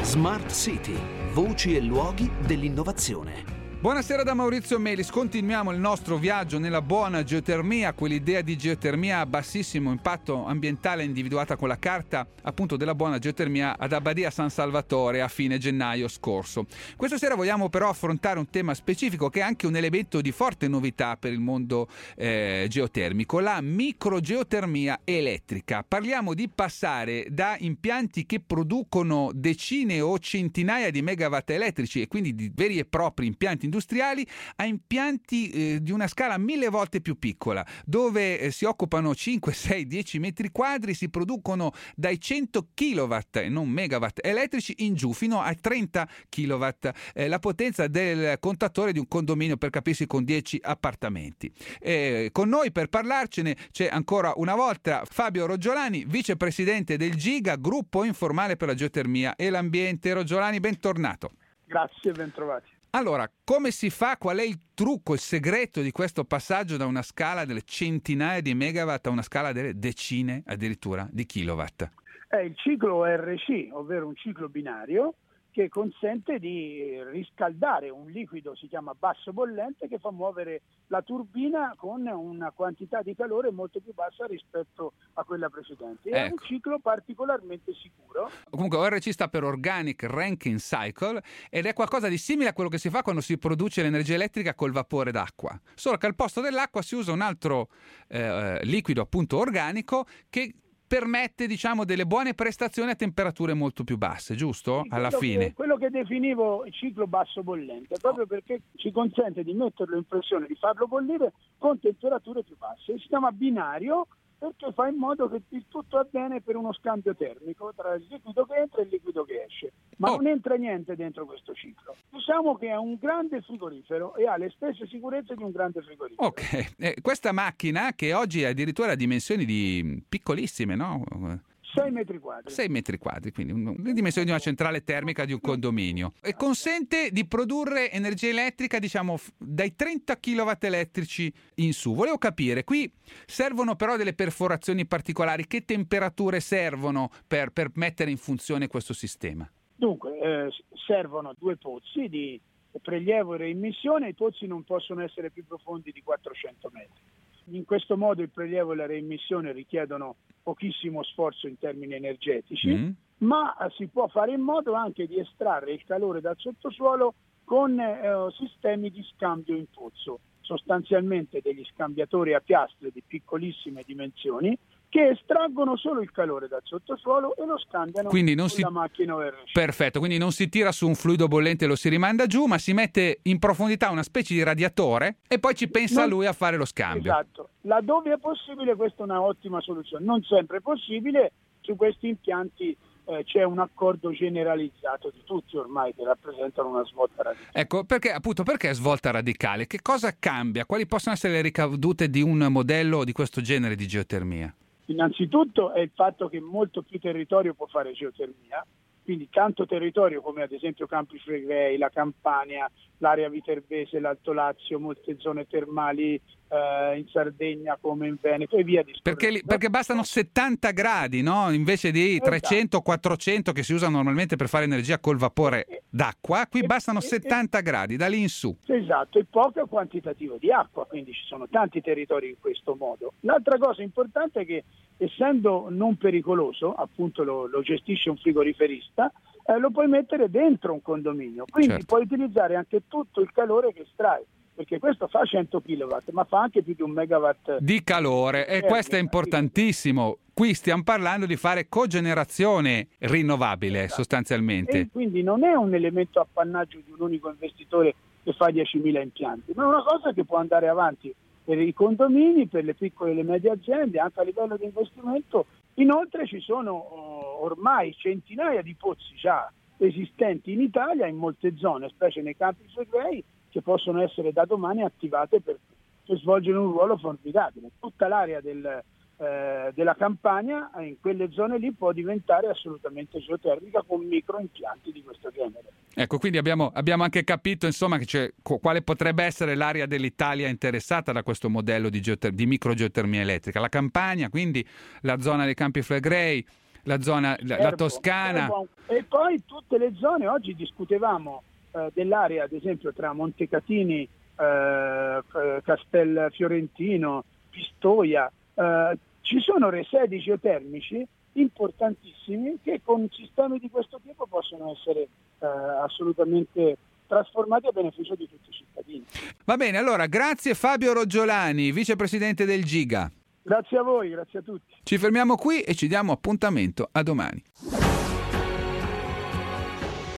Smart City, voci e luoghi dell'innovazione. Buonasera da Maurizio Melis, continuiamo il nostro viaggio nella buona geotermia, quell'idea di geotermia a bassissimo impatto ambientale individuata con la carta appunto della buona geotermia ad Abbadia San Salvatore a fine gennaio scorso. Questa sera vogliamo però affrontare un tema specifico che è anche un elemento di forte novità per il mondo geotermico, la microgeotermia elettrica. Parliamo di passare da impianti che producono decine o centinaia di megawatt elettrici e quindi di veri e propri impianti industriali a impianti di una scala 1000 volte più piccola, dove si occupano 5, 6, 10 metri quadri, si producono dai 100 kilowatt e non megawatt elettrici in giù fino a 30 kilowatt, la potenza del contatore di un condominio, per capirsi, con 10 appartamenti. Con noi per parlarcene c'è ancora una volta Fabio Roggiolani, vicepresidente del GIGA, gruppo informale per la geotermia e l'ambiente. Roggiolani, bentornato. Grazie, ben trovati. Allora, come si fa? Qual è il trucco, il segreto di questo passaggio da una scala delle centinaia di megawatt a una scala delle decine addirittura di kilowatt? Il ciclo RC, ovvero un ciclo binario, che consente di riscaldare un liquido, si chiama basso bollente, che fa muovere la turbina con una quantità di calore molto più bassa rispetto a quella precedente. È un ciclo particolarmente sicuro. Comunque ORC sta per Organic Rankine Cycle ed è qualcosa di simile a quello che si fa quando si produce l'energia elettrica col vapore d'acqua, solo che al posto dell'acqua si usa un altro liquido appunto organico che permette, diciamo, delle buone prestazioni a temperature molto più basse, giusto? Sì, alla fine. Quello che definivo il ciclo basso bollente, proprio perché ci consente di metterlo in pressione, di farlo bollire con temperature più basse. Si chiama binario perché fa in modo che il tutto avviene per uno scambio termico tra il liquido che entra e il liquido che esce. Ma non entra niente dentro questo ciclo. Diciamo che è un grande frigorifero e ha le stesse sicurezze di un grande frigorifero. Ok, questa macchina che oggi ha addirittura dimensioni di piccolissime, no? 6 metri quadri. 6 metri quadri, quindi le dimensioni di una centrale termica di un condominio. E consente di produrre energia elettrica, diciamo, dai 30 kilowatt elettrici in su. Volevo capire, qui servono però delle perforazioni particolari. Che temperature servono per mettere in funzione questo sistema? Dunque, servono 2 pozzi di prelievo e reimmissione. I pozzi non possono essere più profondi di 400 metri. In questo modo il prelievo e la reimmissione richiedono pochissimo sforzo in termini energetici, ma si può fare in modo anche di estrarre il calore dal sottosuolo con sistemi di scambio in pozzo, sostanzialmente degli scambiatori a piastre di piccolissime dimensioni che estraggono solo il calore dal sottosuolo e lo scambiano con la macchina ORC. Perfetto, quindi non si tira su un fluido bollente e lo si rimanda giù, ma si mette in profondità una specie di radiatore e poi ci pensa lui a fare lo scambio. Esatto, laddove è possibile questa è una ottima soluzione, non sempre è possibile, su questi impianti c'è un accordo generalizzato di tutti ormai che rappresentano una svolta radicale. Ecco, perché svolta radicale? Che cosa cambia? Quali possono essere le ricadute di un modello di questo genere di geotermia? Innanzitutto è il fatto che molto più territorio può fare geotermia, quindi tanto territorio come ad esempio Campi Flegrei, la Campania, l'area viterbese, l'Alto Lazio, molte zone termali in Sardegna come in Veneto e via discorrendo. Perché bastano 70 gradi, no? Invece di 300 400 che si usano normalmente per fare energia col vapore d'acqua, qui bastano 70 gradi, da lì in su. Esatto, e poco quantitativo di acqua, quindi ci sono tanti territori in questo modo. L'altra cosa importante è che essendo non pericoloso, appunto lo gestisce un frigoriferista, lo puoi mettere dentro un condominio, quindi puoi utilizzare anche tutto il calore che estrai, perché questo fa 100 kW, ma fa anche più di 1 megawatt di calore, e questo è importantissimo. Qui stiamo parlando di fare cogenerazione rinnovabile, sostanzialmente. E quindi non è un elemento appannaggio di un unico investitore che fa 10.000 impianti, ma è una cosa che può andare avanti per i condomini, per le piccole e le medie aziende, anche a livello di investimento. Inoltre ci sono ormai centinaia di pozzi già esistenti in Italia, in molte zone, specie nei Campi Flegrei, che possono essere da domani attivate per svolgere un ruolo formidabile. Tutta l'area della Campania in quelle zone lì può diventare assolutamente geotermica con microimpianti di questo genere. Ecco, quindi abbiamo anche capito, insomma, che quale potrebbe essere l'area dell'Italia interessata da questo modello di microgeotermia elettrica. La Campania, quindi la zona dei Campi Flegrei, la zona, la Toscana. E poi tutte le zone, oggi discutevamo dell'area, ad esempio, tra Montecatini, Castelfiorentino, Pistoia. Ci sono resedi geotermici importantissimi che con sistemi di questo tipo possono essere assolutamente trasformati a beneficio di tutti i cittadini. Va bene, allora grazie Fabio Roggiolani, vicepresidente del Giga. Grazie a voi, grazie a tutti. Ci fermiamo qui e ci diamo appuntamento a domani.